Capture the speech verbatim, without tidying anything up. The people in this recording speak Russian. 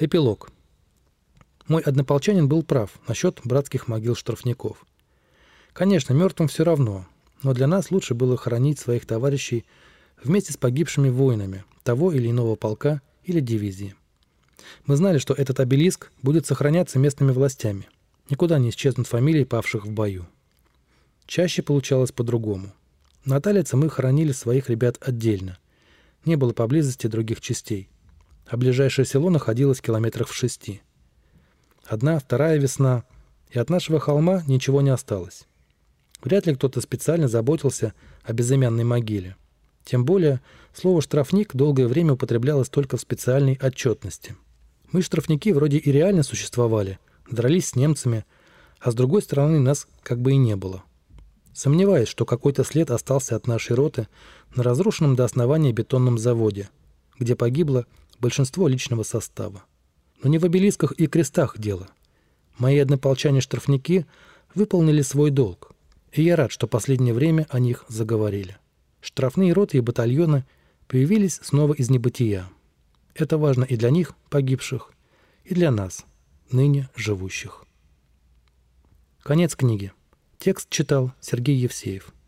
Эпилог. Мой однополчанин был прав насчет братских могил штрафников. Конечно, мертвым все равно, но для нас лучше было хоронить своих товарищей вместе с погибшими воинами того или иного полка или дивизии. Мы знали, что этот обелиск будет сохраняться местными властями. Никуда не исчезнут фамилии павших в бою. Чаще получалось по-другому. На Талице мы хоронили своих ребят отдельно. Не было поблизости других частей. А ближайшее село находилось километрах в шести. Одна, вторая весна, и от нашего холма ничего не осталось. Вряд ли кто-то специально заботился о безымянной могиле. Тем более, слово «штрафник» долгое время употреблялось только в специальной отчетности. Мы, штрафники, вроде и реально существовали, дрались с немцами, а с другой стороны нас как бы и не было. Сомневаюсь, что какой-то след остался от нашей роты на разрушенном до основания бетонном заводе, где погибло большинство личного состава. Но не в обелисках и крестах дело. Мои однополчане-штрафники выполнили свой долг, и я рад, что последнее время о них заговорили. Штрафные роты и батальоны появились снова из небытия. Это важно и для них, погибших, и для нас, ныне живущих. Конец книги. Текст читал Сергей Евсеев.